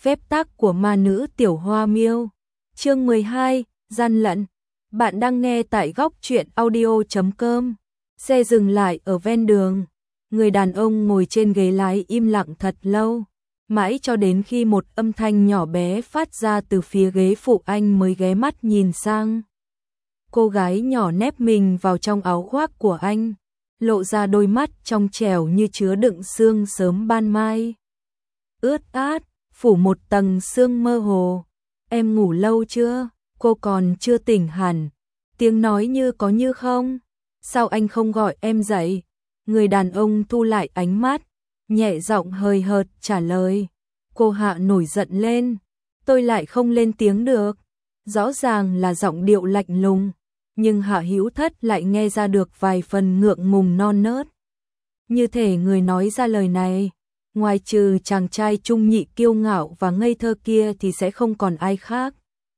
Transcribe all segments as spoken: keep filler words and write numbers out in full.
Phép tắc của ma nữ Tiểu Hoa Miêu. Chương mười hai, gian lận. Bạn đang nghe tại góc truyện audio chấm com. Xe dừng lại ở ven đường. Người đàn ông ngồi trên ghế lái im lặng thật lâu, mãi cho đến khi một âm thanh nhỏ bé phát ra từ phía ghế phụ anh mới ghé mắt nhìn sang. Cô gái nhỏ nép mình vào trong áo khoác của anh, lộ ra đôi mắt trong trẻo như chứa đựng sương sớm ban mai. Ướt át, phủ một tầng sương mơ hồ. Em ngủ lâu chưa? Cô còn chưa tỉnh hẳn. Tiếng nói như có như không. Sao anh không gọi em dậy? Người đàn ông thu lại ánh mắt, nhẹ giọng hời hợt trả lời. Cô Hạ nổi giận lên. Tôi lại không lên tiếng được. Rõ ràng là giọng điệu lạnh lùng, nhưng Hạ Hữu Thất lại nghe ra được vài phần ngượng ngùng non nớt. Như thể người nói ra lời này, ngoài trừ chàng trai trung nhị kiêu ngạo và ngây thơ kia thì sẽ không còn ai khác.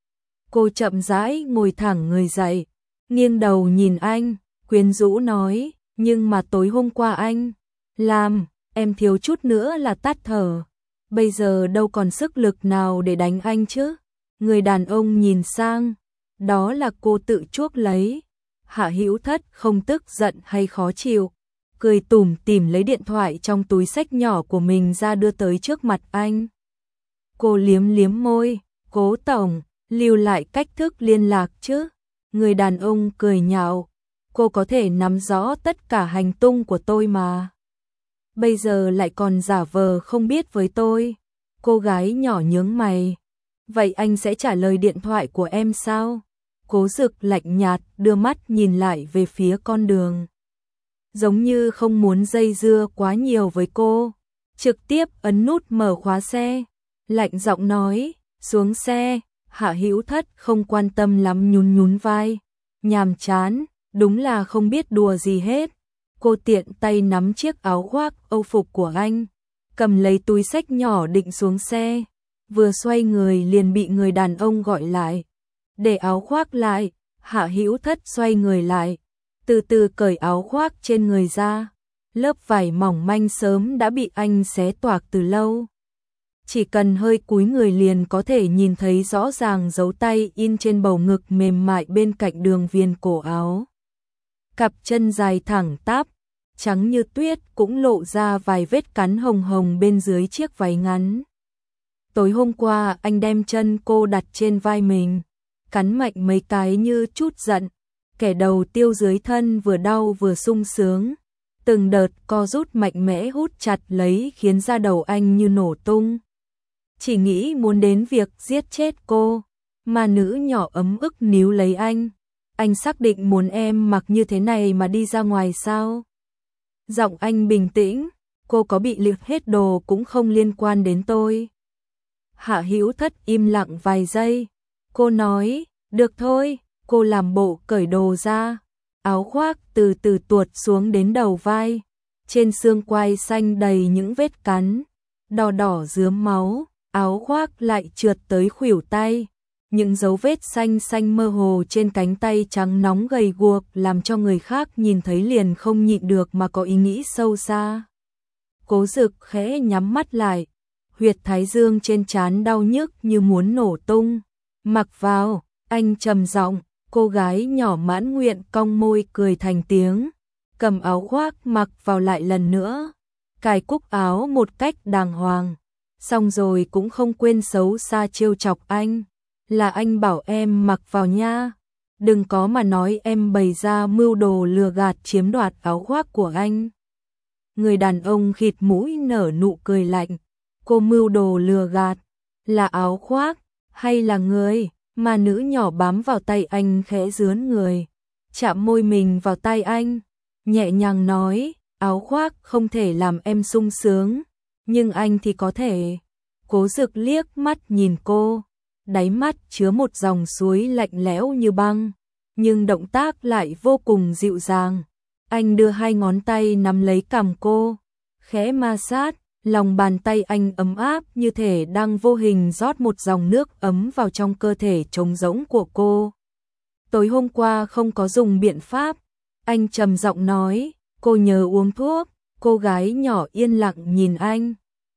Cô chậm rãi ngồi thẳng người dậy, nghiêng đầu nhìn anh, quyến rũ nói, nhưng mà tối hôm qua anh làm, em thiếu chút nữa là tắt thở. Bây giờ đâu còn sức lực nào để đánh anh chứ? Người đàn ông nhìn sang, đó là cô tự chuốc lấy. Hạ Hữu Thất không tức giận hay khó chịu, cười tủm tỉm lấy điện thoại trong túi xách nhỏ của mình ra đưa tới trước mặt anh. Cô liếm liếm môi, Cố tổng, lưu lại cách thức liên lạc chứ? Người đàn ông cười nhạo, cô có thể nắm rõ tất cả hành tung của tôi mà. Bây giờ lại còn giả vờ không biết với tôi. Cô gái nhỏ nhướng mày. Vậy anh sẽ trả lời điện thoại của em sao? Cố Dực lạnh nhạt đưa mắt nhìn lại về phía con đường, giống như không muốn dây dưa quá nhiều với cô. Trực tiếp ấn nút mở khóa xe, lạnh giọng nói, xuống xe. Hạ Hữu Thất không quan tâm lắm nhún nhún vai, nhàm chán, đúng là không biết đùa gì hết. Cô tiện tay nắm chiếc áo khoác âu phục của anh, cầm lấy túi xách nhỏ định xuống xe, vừa xoay người liền bị người đàn ông gọi lại. Để áo khoác lại. Hạ Hữu Thất xoay người lại, từ từ cởi áo khoác trên người ra. Lớp vải mỏng manh sớm đã bị anh xé toạc từ lâu, chỉ cần hơi cúi người liền có thể nhìn thấy rõ ràng dấu tay in trên bầu ngực mềm mại bên cạnh đường viền cổ áo. Cặp chân dài thẳng tắp, trắng như tuyết cũng lộ ra vài vết cắn hồng hồng bên dưới chiếc váy ngắn. Tối hôm qua anh đem chân cô đặt trên vai mình, cắn mạnh mấy cái như chút giận. Kẻ đầu tiêu dưới thân vừa đau vừa sung sướng, từng đợt co rút mạnh mẽ hút chặt lấy khiến da đầu anh như nổ tung. Chỉ nghĩ muốn đến việc giết chết cô. Mà nữ nhỏ ấm ức níu lấy anh. Anh xác định muốn em mặc như thế này mà đi ra ngoài sao? Giọng anh bình tĩnh, cô có bị liệt hết đồ cũng không liên quan đến tôi. Hạ Hữu Thất im lặng vài giây. Cô nói, được thôi. Cô làm bộ cởi đồ ra, áo khoác từ từ tuột xuống đến đầu vai, trên xương quai xanh đầy những vết cắn, đỏ đỏ rướm máu, áo khoác lại trượt tới khuỷu tay, những dấu vết xanh xanh mơ hồ trên cánh tay trắng nóng gầy guộc làm cho người khác nhìn thấy liền không nhịn được mà có ý nghĩ sâu xa. Cố Dực khẽ nhắm mắt lại, huyệt thái dương trên trán đau nhức như muốn nổ tung. Mặc vào, anh trầm giọng. Cô gái nhỏ mãn nguyện cong môi cười thành tiếng, cầm áo khoác mặc vào lại lần nữa, cài cúc áo một cách đàng hoàng, xong rồi cũng không quên xấu xa trêu chọc anh. Là anh bảo em mặc vào nha, đừng có mà nói em bày ra mưu đồ lừa gạt chiếm đoạt áo khoác của anh. Người đàn ông khịt mũi nở nụ cười lạnh, cô mưu đồ lừa gạt, là áo khoác hay là người? Mà nữ nhỏ bám vào tay anh khẽ rướn người, chạm môi mình vào tay anh, nhẹ nhàng nói, áo khoác không thể làm em sung sướng, nhưng anh thì có thể. Cố Dực liếc mắt nhìn cô, đáy mắt chứa một dòng suối lạnh lẽo như băng, nhưng động tác lại vô cùng dịu dàng. Anh đưa hai ngón tay nắm lấy cằm cô, khẽ ma sát. Lòng bàn tay anh ấm áp như thể đang vô hình rót một dòng nước ấm vào trong cơ thể trống rỗng của cô. Tối hôm qua không có dùng biện pháp, anh trầm giọng nói, cô nhớ uống thuốc. Cô gái nhỏ yên lặng nhìn anh,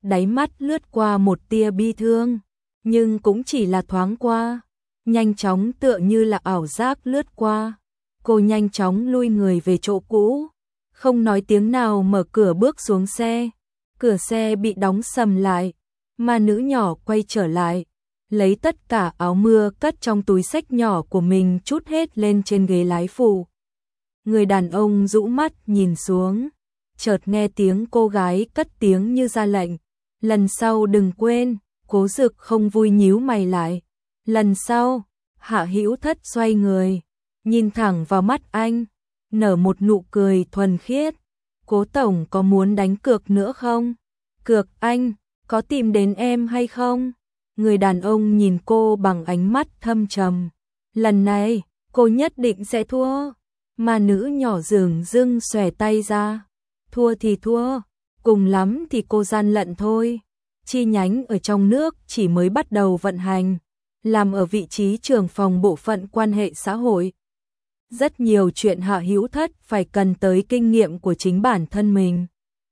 đáy mắt lướt qua một tia bi thương, nhưng cũng chỉ là thoáng qua, nhanh chóng tựa như là ảo giác lướt qua. Cô nhanh chóng lui người về chỗ cũ, không nói tiếng nào mở cửa bước xuống xe. Cửa xe bị đóng sầm lại, mà nữ nhỏ quay trở lại, lấy tất cả áo mưa cất trong túi xách nhỏ của mình trút hết lên trên ghế lái phụ. Người đàn ông rũ mắt nhìn xuống, chợt nghe tiếng cô gái cất tiếng như ra lệnh. Lần sau đừng quên. Cố Dực không vui nhíu mày lại. Lần sau. Hạ Hữu Thất xoay người, nhìn thẳng vào mắt anh, nở một nụ cười thuần khiết. Cố tổng có muốn đánh cược nữa không? Cược anh, có tìm đến em hay không? Người đàn ông nhìn cô bằng ánh mắt thâm trầm. Lần này, cô nhất định sẽ thua. Mà nữ nhỏ dửng dưng xòe tay ra. Thua thì thua, cùng lắm thì cô gian lận thôi. Chi nhánh ở trong nước chỉ mới bắt đầu vận hành, làm ở vị trí trưởng phòng bộ phận quan hệ xã hội. Rất nhiều chuyện Hạ Hữu Thất phải cần tới kinh nghiệm của chính bản thân mình.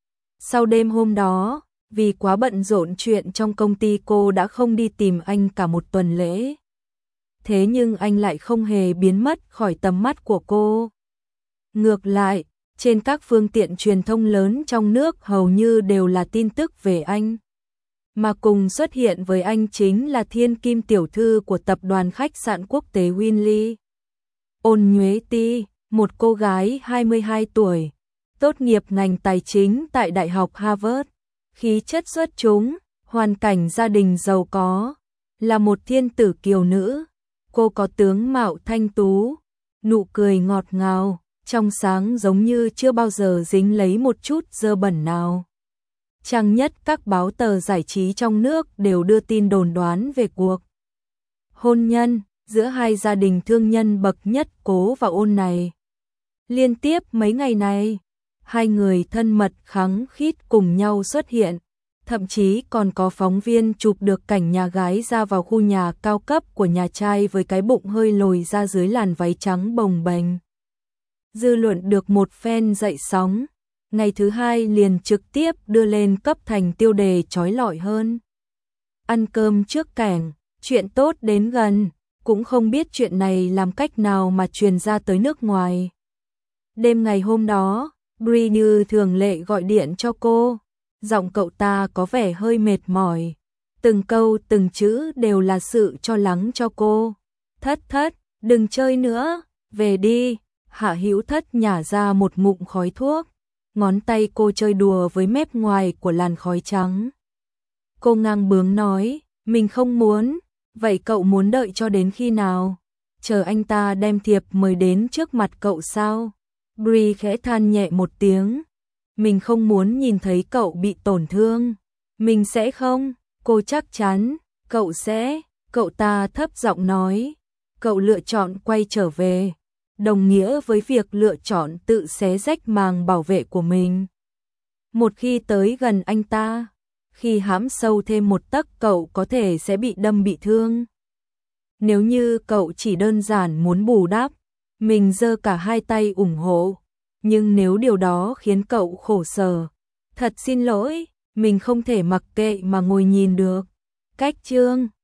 Sau đêm hôm đó, vì quá bận rộn chuyện trong công ty, cô đã không đi tìm anh cả một tuần lễ. Thế nhưng anh lại không hề biến mất khỏi tầm mắt của cô. Ngược lại, trên các phương tiện truyền thông lớn trong nước hầu như đều là tin tức về anh. Mà cùng xuất hiện với anh chính là thiên kim tiểu thư của tập đoàn khách sạn quốc tế Winley. Ôn Nhuế Ti, một cô gái hai mươi hai tuổi, tốt nghiệp ngành tài chính tại Đại học Harvard, khí chất xuất chúng, hoàn cảnh gia đình giàu có, là một thiên tử kiều nữ. Cô có tướng mạo thanh tú, nụ cười ngọt ngào, trong sáng giống như chưa bao giờ dính lấy một chút dơ bẩn nào. Trang nhất các báo tờ giải trí trong nước đều đưa tin đồn đoán về cuộc hôn nhân giữa hai gia đình thương nhân bậc nhất Cố và Ôn này. Liên tiếp mấy ngày này, hai người thân mật khăng khít cùng nhau xuất hiện, thậm chí còn có phóng viên chụp được cảnh nhà gái ra vào khu nhà cao cấp của nhà trai với cái bụng hơi lồi ra dưới làn váy trắng bồng bềnh. Dư luận được một phen dậy sóng, ngày thứ hai liền trực tiếp đưa lên cấp thành tiêu đề chói lọi hơn. Ăn cơm trước kẻng, chuyện tốt đến gần, cũng không biết chuyện này làm cách nào mà truyền ra tới nước ngoài. Đêm ngày hôm đó, Bri như thường lệ gọi điện cho cô, giọng cậu ta có vẻ hơi mệt mỏi, từng câu từng chữ đều là sự cho lắng cho cô. Thất thất, đừng chơi nữa, về đi. Hạ Hữu Thất nhả ra một ngụm khói thuốc, ngón tay cô chơi đùa với mép ngoài của làn khói trắng. Cô ngang bướng nói, mình không muốn, vậy cậu muốn đợi cho đến khi nào? Chờ anh ta đem thiệp mời đến trước mặt cậu sao? Bri khẽ than nhẹ một tiếng, mình không muốn nhìn thấy cậu bị tổn thương. Mình sẽ không, cô chắc chắn, cậu sẽ, cậu ta thấp giọng nói, cậu lựa chọn quay trở về, đồng nghĩa với việc lựa chọn tự xé rách màng bảo vệ của mình. Một khi tới gần anh ta, khi hãm sâu thêm một tấc cậu có thể sẽ bị đâm bị thương. Nếu như cậu chỉ đơn giản muốn bù đắp, mình giơ cả hai tay ủng hộ, nhưng nếu điều đó khiến cậu khổ sở, thật xin lỗi, mình không thể mặc kệ mà ngồi nhìn được. Cách chương